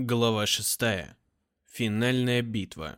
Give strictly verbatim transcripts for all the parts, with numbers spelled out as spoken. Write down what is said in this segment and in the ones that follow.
Глава шестая. Финальная битва.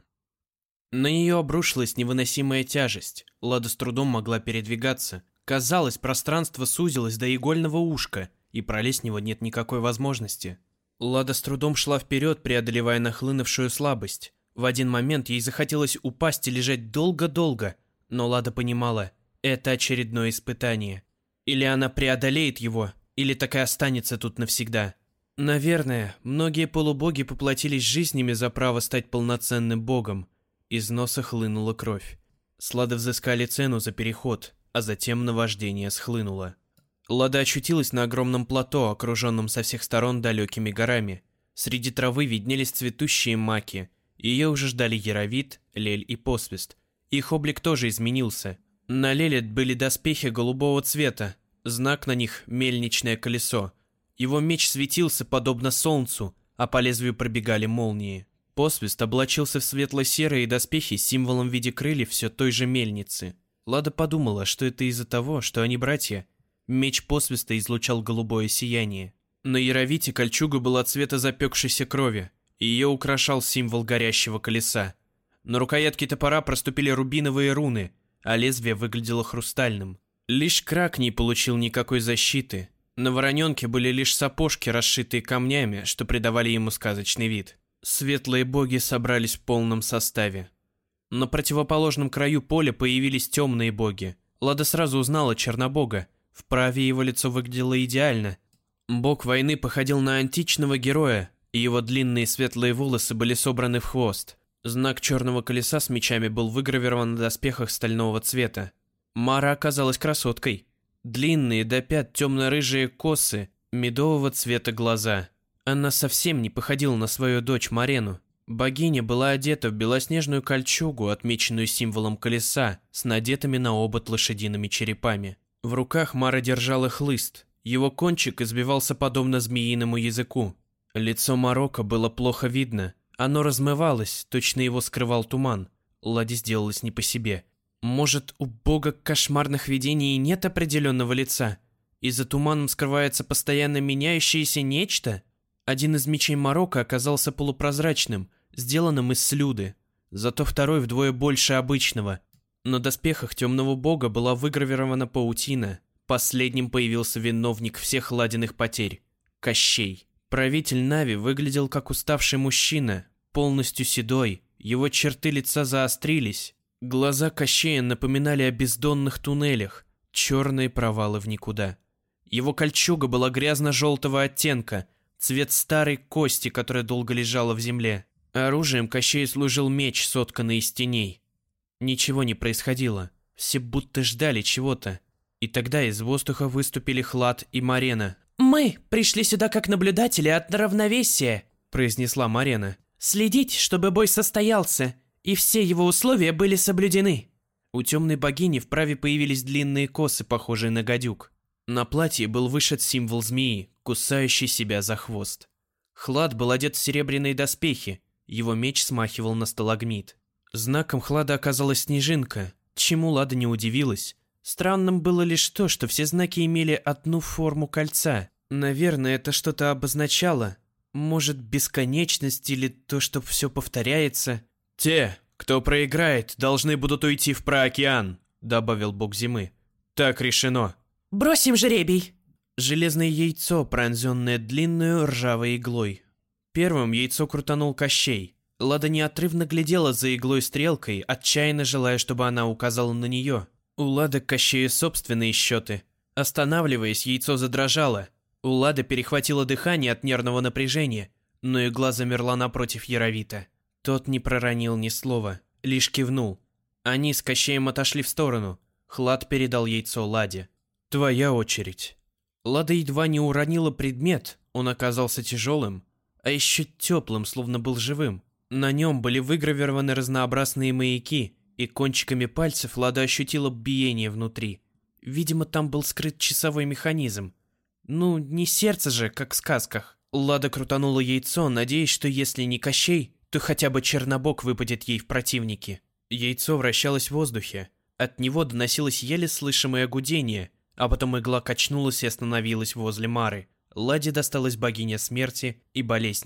На нее обрушилась невыносимая тяжесть. Лада с трудом могла передвигаться. Казалось, пространство сузилось до игольного ушка, и пролезть в него нет никакой возможности. Лада с трудом шла вперед, преодолевая нахлынувшую слабость. В один момент ей захотелось упасть и лежать долго-долго, но Лада понимала, это очередное испытание. Или она преодолеет его, или так и останется тут навсегда. Наверное, многие полубоги поплатились жизнями за право стать полноценным богом. Из носа хлынула кровь. Слады взыскали цену за переход, а затем наваждение схлынуло. Лада очутилась на огромном плато, окруженном со всех сторон далекими горами. Среди травы виднелись цветущие маки. Ее уже ждали Яровит, Лель и Посвист. Их облик тоже изменился. На Леле были доспехи голубого цвета, знак на них – мельничное колесо. Его меч светился подобно солнцу, а по лезвию пробегали молнии. Посвист облачился в светло-серые доспехи с символом в виде крыльев все той же мельницы. Лада подумала, что это из-за того, что они братья. Меч Посвиста излучал голубое сияние. На Яровите кольчуга была цвета запекшейся крови, и ее украшал символ горящего колеса. На рукоятке топора проступили рубиновые руны, а лезвие выглядело хрустальным. Лишь Крак не получил никакой защиты. На вороненке были лишь сапожки, расшитые камнями, что придавали ему сказочный вид. Светлые боги собрались в полном составе. На противоположном краю поля появились темные боги. Лада сразу узнала Чернобога. В праве его лицо выглядело идеально. Бог войны походил на античного героя, и его длинные светлые волосы были собраны в хвост. Знак черного колеса с мечами был выгравирован на доспехах стального цвета. Мара оказалась красоткой. Длинные до пят темно-рыжие косы, медового цвета глаза. Она совсем не походила на свою дочь Марену. Богиня была одета в белоснежную кольчугу, отмеченную символом колеса, с надетыми на обод лошадиными черепами. В руках Мара держала хлыст. Его кончик избивался подобно змеиному языку. Лицо Марокко было плохо видно. Оно размывалось, точно его скрывал туман. Ладе сделалось не по себе. Может, у бога кошмарных видений нет определенного лица? И за туманом скрывается постоянно меняющееся нечто? Один из мечей Марокко оказался полупрозрачным, сделанным из слюды. Зато второй вдвое больше обычного. На доспехах темного бога была выгравирована паутина. Последним появился виновник всех Ладиных потерь – Кощей. Правитель Нави выглядел как уставший мужчина, полностью седой. Его черты лица заострились. Глаза Кощея напоминали о бездонных туннелях, черные провалы в никуда. Его кольчуга была грязно-желтого оттенка, цвет старой кости, которая долго лежала в земле. Оружием Кощею служил меч, сотканный из теней. Ничего не происходило, все будто ждали чего-то. И тогда из воздуха выступили Хлад и Марена. «Мы пришли сюда как наблюдатели от равновесия», – произнесла Марена. «Следить, чтобы бой состоялся, и все его условия были соблюдены». У темной богини в праве появились длинные косы, похожие на гадюк. На платье был вышит символ змеи, кусающий себя за хвост. Хлад был одет в серебряные доспехи, его меч смахивал на сталагмит. Знаком Хлада оказалась снежинка, чему Лада не удивилась. Странным было лишь то, что все знаки имели одну форму кольца. Наверное, это что-то обозначало. Может, бесконечность или то, что все повторяется. «Те, кто проиграет, должны будут уйти в праокеан», — добавил бог зимы. «Так решено». «Бросим жребий». Железное яйцо, пронзенное длинную ржавой иглой. Первым яйцо крутанул Кощей. Лада неотрывно глядела за иглой стрелкой, отчаянно желая, чтобы она указала на нее. У Лады к Кощею собственные счеты. Останавливаясь, яйцо задрожало. У Лады перехватило дыхание от нервного напряжения, но игла замерла напротив Яровита. Тот не проронил ни слова, лишь кивнул. Они с Кощеем отошли в сторону. Хлад передал яйцо Ладе. «Твоя очередь». Лада едва не уронила предмет, он оказался тяжелым, а еще теплым, словно был живым. На нем были выгравированы разнообразные маяки, и кончиками пальцев Лада ощутила биение внутри. Видимо, там был скрыт часовой механизм. Ну, не сердце же, как в сказках. Лада крутанула яйцо, надеясь, что если не Кощей, то хотя бы Чернобог выпадет ей в противники. Яйцо вращалось в воздухе. От него доносилось еле слышимое гудение, а потом игла качнулась и остановилась возле Мары. Ладе досталась богиня смерти и болезней.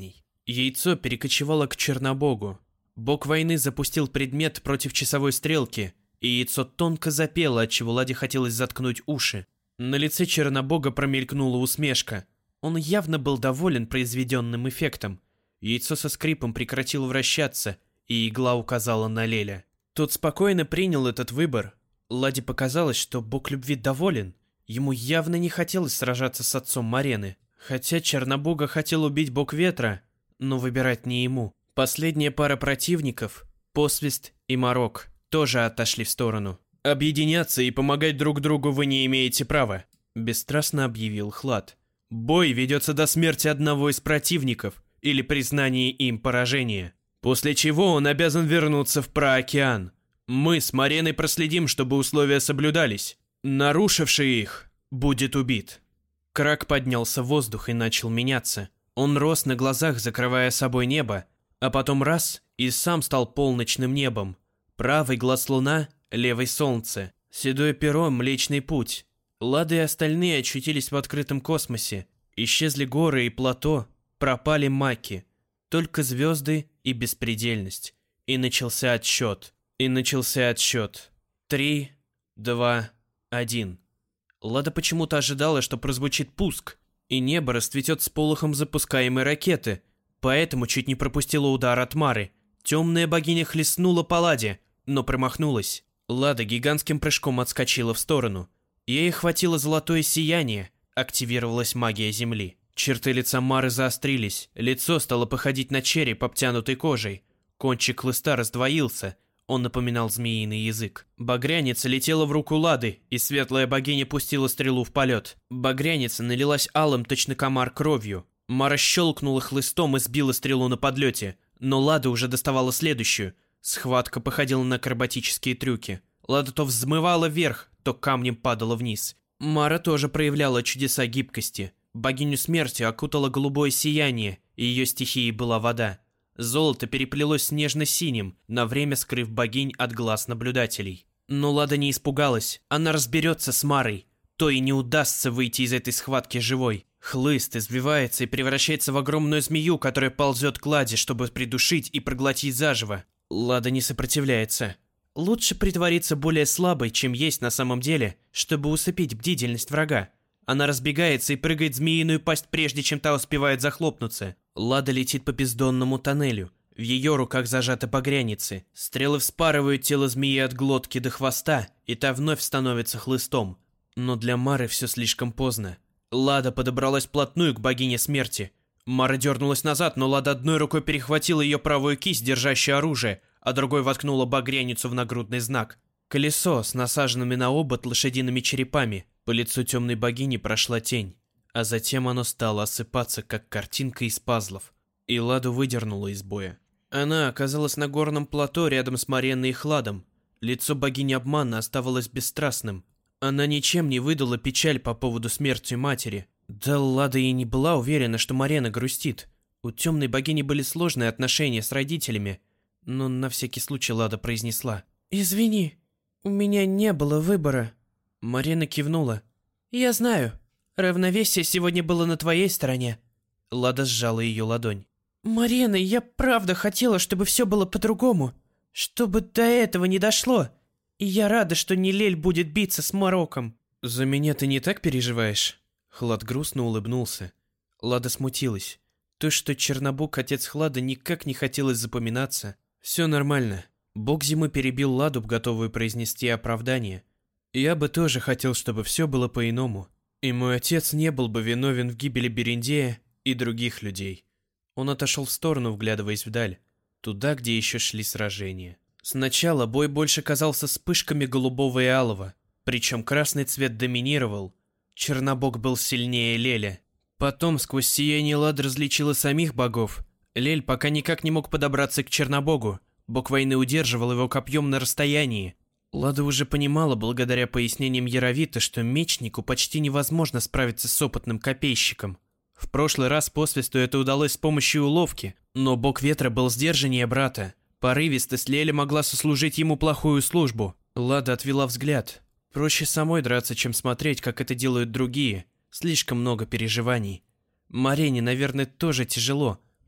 Яйцо перекочевало к Чернобогу. Бог войны запустил предмет против часовой стрелки, и яйцо тонко запело, отчего Ладе хотелось заткнуть уши. На лице Чернобога промелькнула усмешка. Он явно был доволен произведенным эффектом. Яйцо со скрипом прекратило вращаться, и игла указала на Леля. Тот спокойно принял этот выбор. Ладе показалось, что бог любви доволен. Ему явно не хотелось сражаться с отцом Марены. Хотя Чернобога хотел убить бог ветра, но выбирать не ему. Последняя пара противников, Посвист и Марок, тоже отошли в сторону. «Объединяться и помогать друг другу вы не имеете права», – бесстрастно объявил Хлад. «Бой ведется до смерти одного из противников или признания им поражения, после чего он обязан вернуться в Праокеан. Мы с Мареной проследим, чтобы условия соблюдались. Нарушивший их будет убит». Крак поднялся в воздух и начал меняться. Он рос на глазах, закрывая собой небо, а потом раз и сам стал полночным небом. Правый глаз луна, левый солнце, седое перо, Млечный Путь. Лада и остальные очутились в открытом космосе. Исчезли горы и плато, пропали маки. Только звезды и беспредельность. И начался отсчет. И начался отсчет. Три, два, один. Лада почему-то ожидала, что прозвучит пуск, и небо расцветет с полохом запускаемой ракеты, поэтому чуть не пропустила удар от Мары. Темная богиня хлестнула по Ладе, но промахнулась. Лада гигантским прыжком отскочила в сторону. Ей хватило золотое сияние, активировалась магия Земли. Черты лица Мары заострились, лицо стало походить на череп, обтянутый кожей. Кончик хлыста раздвоился, он напоминал змеиный язык. Багряница летела в руку Лады, и светлая богиня пустила стрелу в полет. Багряница налилась алым, точно комар, кровью. Мара щелкнула хлыстом и сбила стрелу на подлете, но Лада уже доставала следующую. Схватка походила на акробатические трюки. Лада то взмывала вверх, то камнем падала вниз. Мара тоже проявляла чудеса гибкости. Богиню смерти окутало голубое сияние, и ее стихией была вода. Золото переплелось с нежно-синим, на время скрыв богинь от глаз наблюдателей. Но Лада не испугалась, она разберется с Марой. То и не удастся выйти из этой схватки живой. Хлыст извивается и превращается в огромную змею, которая ползет к Ладе, чтобы придушить и проглотить заживо. Лада не сопротивляется. Лучше притвориться более слабой, чем есть на самом деле, чтобы усыпить бдительность врага. Она разбегается и прыгает в змеиную пасть, прежде чем та успевает захлопнуться. Лада летит по бездонному тоннелю. В ее руках зажаты багряницы. Стрелы вспарывают тело змеи от глотки до хвоста, и та вновь становится хлыстом. Но для Мары все слишком поздно. Лада подобралась вплотную к богине смерти. Мара дернулась назад, но Лада одной рукой перехватила ее правую кисть, держащую оружие, а другой воткнула багряницу в нагрудный знак. Колесо с насаженными на обод лошадиными черепами. По лицу темной богини прошла тень, а затем оно стало осыпаться, как картинка из пазлов, и Ладу выдернула из боя. Она оказалась на горном плато рядом с Мареной и Хладом. Лицо богини обмана оставалось бесстрастным. Она ничем не выдала печаль по поводу смерти матери. Да Лада и не была уверена, что Марена грустит. У темной богини были сложные отношения с родителями, но на всякий случай Лада произнесла: «Извини, у меня не было выбора». Марена кивнула. «Я знаю. Равновесие сегодня было на твоей стороне». Лада сжала ее ладонь. «Марена, я правда хотела, чтобы все было по-другому. Чтобы до этого не дошло. И я рада, что Нилель будет биться с Мароком». «За меня ты не так переживаешь?» Хлад грустно улыбнулся. Лада смутилась. То, что Чернобог, отец Хлада, никак не хотелось запоминаться. «Все нормально». Бог зимы перебил Ладу, готовую произнести оправдание. «Я бы тоже хотел, чтобы все было по-иному. И мой отец не был бы виновен в гибели Берендея и других людей». Он отошел в сторону, вглядываясь вдаль, туда, где еще шли сражения. Сначала бой больше казался вспышками голубого и алого, причем красный цвет доминировал. Чернобог был сильнее Леля. Потом сквозь сияние Лад различила самих богов. Лель пока никак не мог подобраться к Чернобогу. Бог войны удерживал его копьем на расстоянии. Лада уже понимала, благодаря пояснениям Яровита, что мечнику почти невозможно справиться с опытным копейщиком. В прошлый раз Посвисту это удалось с помощью уловки, но бог ветра был сдержаннее брата. Порывистость Леля могла сослужить ему плохую службу. Лада отвела взгляд. Проще самой драться, чем смотреть, как это делают другие. Слишком много переживаний. Марене, наверное, тоже тяжело.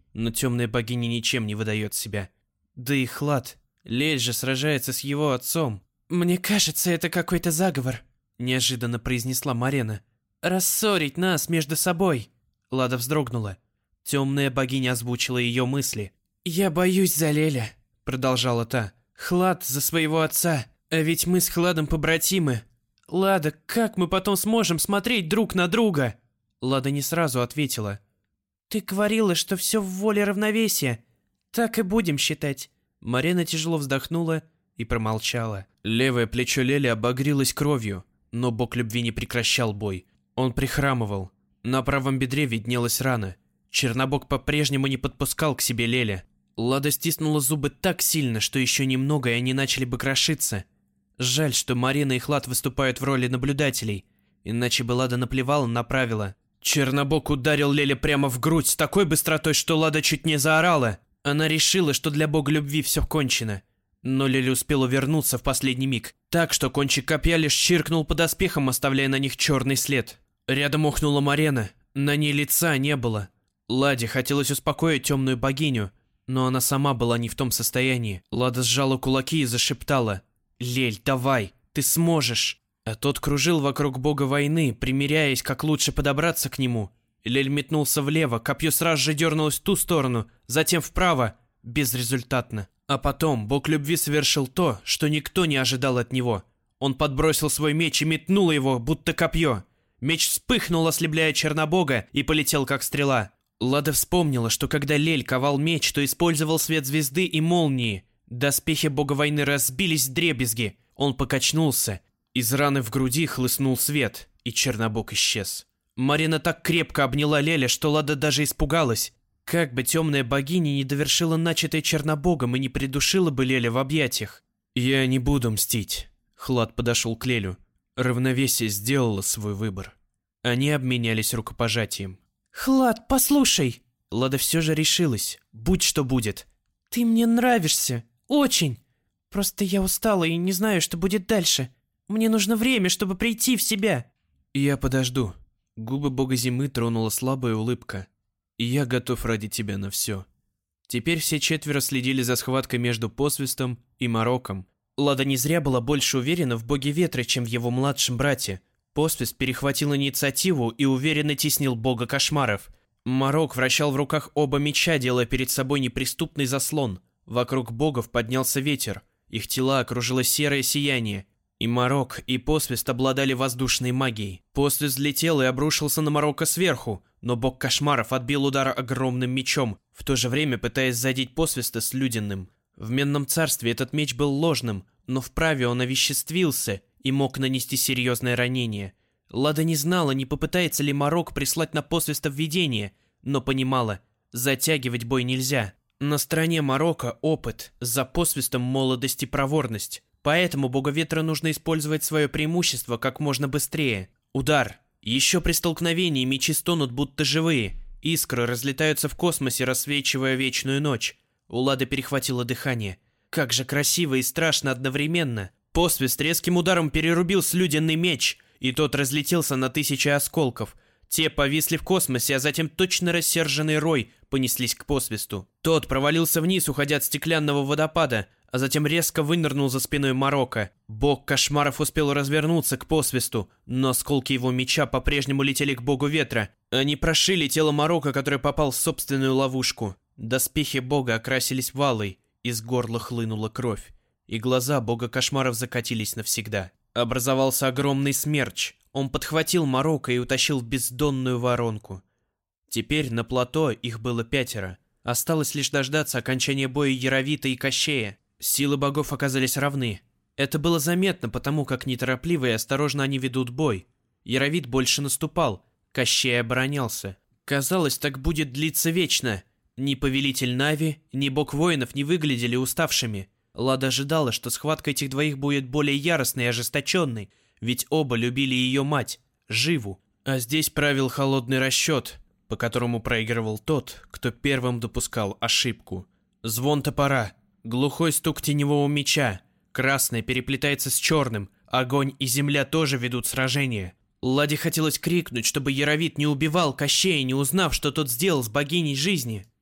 но темная богиня ничем не выдает себя. Да и Хлад, Лель же сражается с его отцом. «Мне кажется, это какой-то заговор», — неожиданно произнесла Марена. «Рассорить нас между собой». Лада вздрогнула. Темная богиня озвучила ее мысли. «Я боюсь за Леля», — продолжала та. «Хлад за своего отца, а ведь мы с Хладом побратимы. Лада, как мы потом сможем смотреть друг на друга?» Лада не сразу ответила. «Ты говорила, что все в воле равновесия. Так и будем считать». Марена тяжело вздохнула и промолчала. Левое плечо Лели обогрелось кровью, но бог любви не прекращал бой. Он прихрамывал. На правом бедре виднелась рана. Чернобог по-прежнему не подпускал к себе Леля. Лада стиснула зубы так сильно, что еще немного, и они начали бы крошиться. Жаль, что Марина и Хлад выступают в роли наблюдателей, иначе бы Лада наплевала на правила. Чернобог ударил Леля прямо в грудь с такой быстротой, что Лада чуть не заорала. Она решила, что для бога любви все кончено. Но Леля успел увернуться в последний миг, так что кончик копья лишь чиркнул по доспехам, оставляя на них черный след. Рядом охнула Марена, на ней лица не было. Ладе хотелось успокоить темную богиню, но она сама была не в том состоянии. Лада сжала кулаки и зашептала: «Лель, давай, ты сможешь!» А тот кружил вокруг бога войны, примиряясь, как лучше подобраться к нему. Лель метнулся влево, копье сразу же дернулось в ту сторону, затем вправо, безрезультатно. А потом бог любви совершил то, что никто не ожидал от него. Он подбросил свой меч и метнул его, будто копье. Меч вспыхнул, ослепляя Чернобога, и полетел как стрела. Лада вспомнила, что когда Лель ковал меч, то использовал свет звезды и молнии. Доспехи бога войны разбились вдребезги. Он покачнулся. Из раны в груди хлыстнул свет, и Чернобог исчез. Марина так крепко обняла Леля, что Лада даже испугалась. Как бы темная богиня не довершила начатое Чернобогом и не придушила бы Леля в объятиях. «Я не буду мстить», — Хлад подошел к Лелю. Равновесие сделало свой выбор. Они обменялись рукопожатием. «Хлад, послушай!» Лада все же решилась, будь что будет. «Ты мне нравишься, очень. Просто я устала и не знаю, что будет дальше. Мне нужно время, чтобы прийти в себя». «Я подожду». Губы бога зимы тронула слабая улыбка. «И я готов ради тебя на все». Теперь все четверо следили за схваткой между Посвистом и Мароком. Лада не зря была больше уверена в боге ветра, чем в его младшем брате. Посвист перехватил инициативу и уверенно теснил бога кошмаров. Марок вращал в руках оба меча, делая перед собой неприступный заслон. Вокруг богов поднялся ветер. Их тела окружило серое сияние. И Марок, и Посвист обладали воздушной магией. Посвист взлетел и обрушился на Марока сверху, но бог кошмаров отбил удар огромным мечом, в то же время пытаясь задеть Посвиста с Люденным. В Менном царстве этот меч был ложным, но вправе он овеществился и мог нанести серьезное ранение. Лада не знала, не попытается ли Марок прислать на Посвиста введение, но понимала, затягивать бой нельзя. На стороне Марока опыт, за Посвистом молодость и проворность. Поэтому бога ветра нужно использовать свое преимущество как можно быстрее. Удар. Еще при столкновении мечи стонут будто живые. Искры разлетаются в космосе, рассвечивая вечную ночь. У Лады перехватило дыхание. Как же красиво и страшно одновременно. Посвист резким ударом перерубил слюденный меч, и тот разлетелся на тысячи осколков. Те повисли в космосе, а затем точно рассерженный рой понеслись к Посвисту. Тот провалился вниз, уходя от стеклянного водопада, а затем резко вынырнул за спиной Марока. Бог кошмаров успел развернуться к Посвисту, но осколки его меча по-прежнему летели к богу ветра. Они прошили тело Марока, который попал в собственную ловушку. Доспехи бога окрасились в алый, из горла хлынула кровь, и глаза бога кошмаров закатились навсегда. Образовался огромный смерч. Он подхватил Марока и утащил в бездонную воронку. Теперь на плато их было пятеро. Осталось лишь дождаться окончания боя Яровита и Кощея. Силы богов оказались равны. Это было заметно, потому как неторопливо и осторожно они ведут бой. Яровит больше наступал, Кощей оборонялся. Казалось, так будет длиться вечно. Ни повелитель Нави, ни бог воинов не выглядели уставшими. Лада ожидала, что схватка этих двоих будет более яростной и ожесточенной, ведь оба любили ее мать, Живу. А здесь правил холодный расчет, по которому проигрывал тот, кто первым допускал ошибку. Звон топора, глухой стук теневого меча, красное переплетается с черным, огонь и земля тоже ведут сражение. Ладе хотелось крикнуть, чтобы Яровит не убивал Кощея, не узнав, что тот сделал с богиней жизни.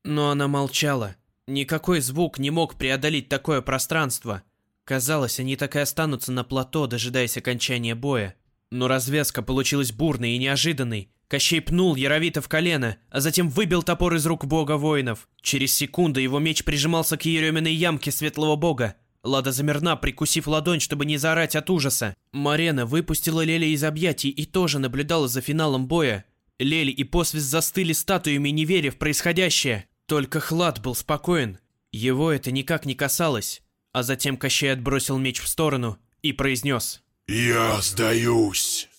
Но она молчала. Никакой звук не мог преодолеть такое пространство. Казалось, они так и останутся на плато, дожидаясь окончания боя. Но развязка получилась бурной и неожиданной. Кощей пнул Яровита в колено, а затем выбил топор из рук бога воинов. Через секунду его меч прижимался к еременной ямке светлого бога. Лада замерла, прикусив ладонь, чтобы не заорать от ужаса. Марена выпустила Лели из объятий и тоже наблюдала за финалом боя. Лели и Посвист застыли статуями, не веря в происходящее. Только Хлад был спокоен. Его это никак не касалось. А затем Кощей отбросил меч в сторону и произнес: «Я сдаюсь».